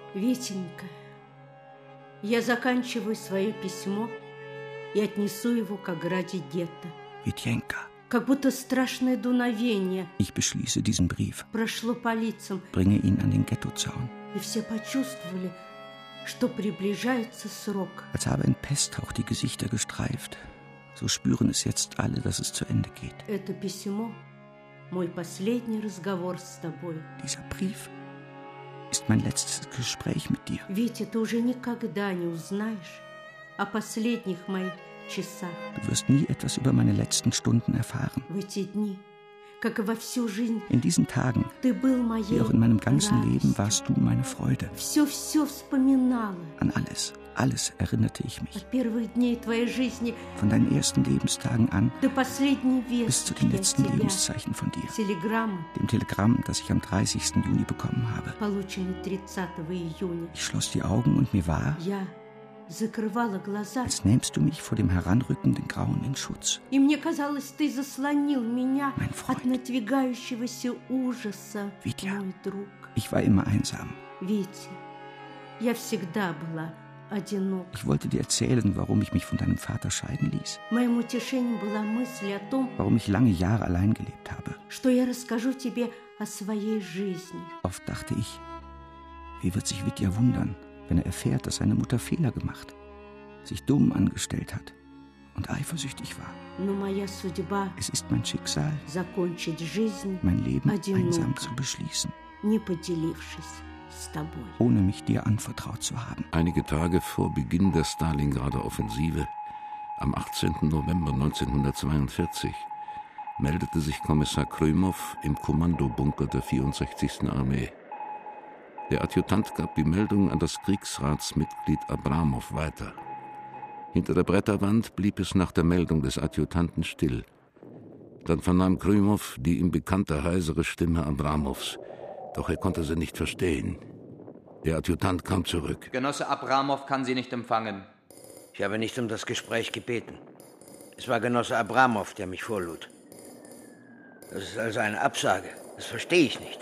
Витенька, я заканчиваю свое письмо и отнесу его к ограде гетто. Витенька. Как будто страшное дуновение. Ich beschließe diesen Brief. Прошло по лицам. Bringe ihn an den Ghettozaun. И все почувствовали, что приближается срок. Als habe ein Pesthauch die Gesichter gestreift. So spüren es jetzt alle, dass es zu Ende geht. Это письмо – мой последний разговор с тобой. Dieser Brief ist mein letztes Gespräch mit dir. Витя, ты уже никогда не узнаешь о последних моих часах. Du wirst nie etwas über meine letzten Stunden erfahren. В эти дни, как и во всю жизнь, in diesen Tagen, ты был моей wie auch in meinem ganzen радостью. Leben, warst du meine Freude. Все вспоминала. An alles erinnerte ich mich. От первых дней твоей жизни von deinen ersten Lebenstagen an до последней bis zu den letzten Lebenszeichen von dir. Телеграмма, dem Telegramm, das ich am 30. Juni bekommen habe. полученный 30 июня. Ich schloss die Augen und mir war, Я закрывала глаза. als nähmst du mich vor dem heranrückenden Grauen in Schutz. И мне казалось, ты заслонил меня Mein Freund. от надвигающегося ужаса, Витя. мой друг. Ich war immer einsam. Витя, я всегда была одинок. Ich wollte dir erzählen, warum ich mich von deinem Vater scheiden ließ. Моим утешением была мысль о том, Warum ich lange Jahre allein gelebt habe. что я расскажу тебе о своей жизни. Oft dachte ich, wie wird sich Vitya wundern, wenn er erfährt, dass seine Mutter Fehler gemacht, sich dumm angestellt hat und eifersüchtig war. Но моя судьба Es ist mein Schicksal, закончить жизнь, mein Leben одиноко, einsam zu beschließen, не поделившись с тобой. ohne mich dir anvertraut zu haben. Einige Tage vor Beginn der Stalingrader Offensive, am 18. November 1942, meldete sich Kommissar Krymov im Kommandobunker der 64. Armee. Der Adjutant gab die Meldung an das Kriegsratsmitglied Abramow weiter. Hinter der Bretterwand blieb es nach der Meldung des Adjutanten still. Dann vernahm Krymov die ihm bekannte heisere Stimme Abramows, doch er konnte sie nicht verstehen. Der Adjutant kam zurück. Genosse Abramow kann Sie nicht empfangen. Ich habe nicht um das Gespräch gebeten. Es war Genosse Abramow, der mich vorlud. Das ist also eine Absage. Das verstehe ich nicht.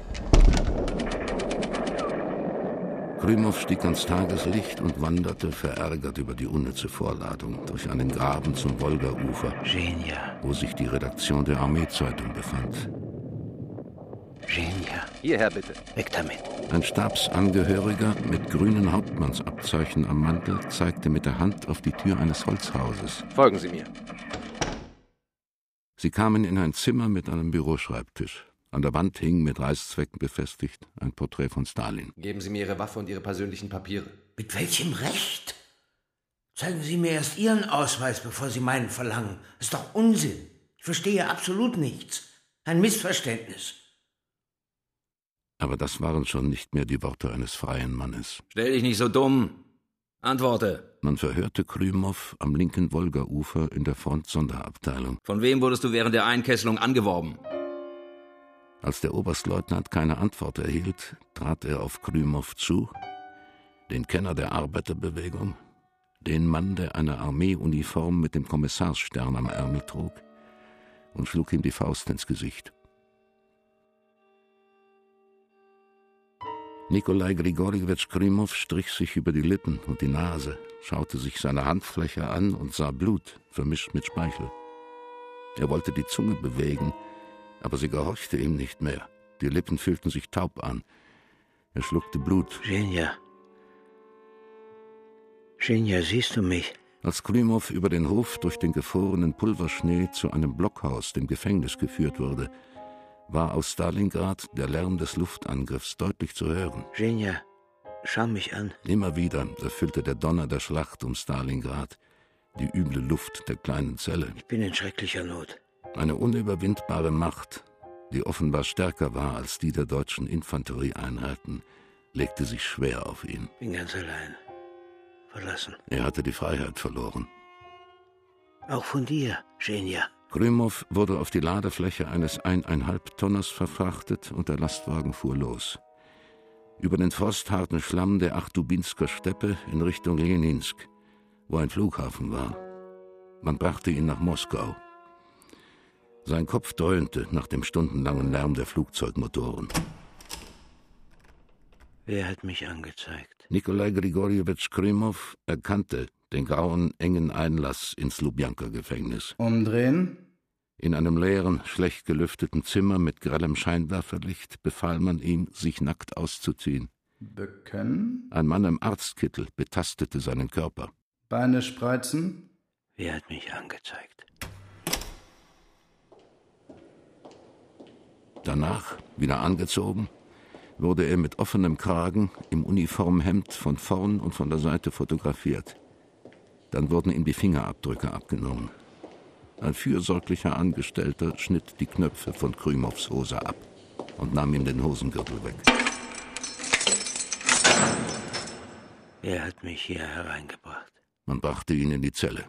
Krymov stieg ans Tageslicht und wanderte, verärgert über die unnütze Vorladung, durch einen Graben zum Wolgaufer, Genia. wo sich die Redaktion der Armeezeitung befand. Genia. Hierher bitte. Weg damit. Ein Stabsangehöriger mit grünen Hauptmannsabzeichen am Mantel zeigte mit der Hand auf die Tür eines Holzhauses. Folgen Sie mir. Sie kamen in ein Zimmer mit einem Büroschreibtisch. An der Wand hing, mit Reißzwecken befestigt, ein Porträt von Stalin. Geben Sie mir Ihre Waffe und Ihre persönlichen Papiere. Mit welchem Recht? Zeigen Sie mir erst Ihren Ausweis, bevor Sie meinen verlangen. Das ist doch Unsinn. Ich verstehe absolut nichts. Ein Missverständnis. Aber das waren schon nicht mehr die Worte eines freien Mannes. Stell dich nicht so dumm. Antworte. Man verhörte Krymov am linken Wolgaufer in der Front-Sonderabteilung. Von wem wurdest du während der Einkesselung angeworben? Als der Oberstleutnant keine Antwort erhielt, trat er auf Krymov zu, den Kenner der Arbeiterbewegung, den Mann, der eine Armeeuniform mit dem Kommissarsstern am Ärmel trug, und schlug ihm die Faust ins Gesicht. Nikolai Grigorjewitsch Krymov strich sich über die Lippen und die Nase, schaute sich seine Handfläche an und sah Blut, vermischt mit Speichel. Er wollte die Zunge bewegen, aber sie gehorchte ihm nicht mehr. Die Lippen fühlten sich taub an. Er schluckte Blut. Genia. Genia, siehst du mich? Als Krymov über den Hof durch den gefrorenen Pulverschnee zu einem Blockhaus, dem Gefängnis, geführt wurde, war aus Stalingrad der Lärm des Luftangriffs deutlich zu hören. Genia, schau mich an. Immer wieder erfüllte der Donner der Schlacht um Stalingrad die üble Luft der kleinen Zelle. Ich bin in schrecklicher Not. Eine unüberwindbare Macht, die offenbar stärker war als die der deutschen Infanterieeinheiten, legte sich schwer auf ihn. Bin ganz allein. Verlassen. Er hatte die Freiheit verloren. Auch von dir, Genia. Krymov wurde auf die Ladefläche eines 1,5 Tonners verfrachtet und der Lastwagen fuhr los. Über den frostharten Schlamm der Achdubinsker Steppe in Richtung Leninsk, wo ein Flughafen war. Man brachte ihn nach Moskau. Sein Kopf dröhnte nach dem stundenlangen Lärm der Flugzeugmotoren. Wer hat mich angezeigt? Nikolai Grigorjewitsch Krymow erkannte den grauen, engen Einlass ins Lubjanka-Gefängnis. Umdrehen. In einem leeren, schlecht gelüfteten Zimmer mit grellem Scheinwerferlicht befahl man ihm, sich nackt auszuziehen. Bücken. Ein Mann im Arztkittel betastete seinen Körper. Beine spreizen. Wer hat mich angezeigt? Danach, wieder angezogen, wurde er mit offenem Kragen im Uniformhemd von vorn und von der Seite fotografiert. Dann wurden ihm die Fingerabdrücke abgenommen. Ein fürsorglicher Angestellter schnitt die Knöpfe von Krymows Hose ab und nahm ihm den Hosengürtel weg. Wer hat mich hier hereingebracht? Man brachte ihn in die Zelle.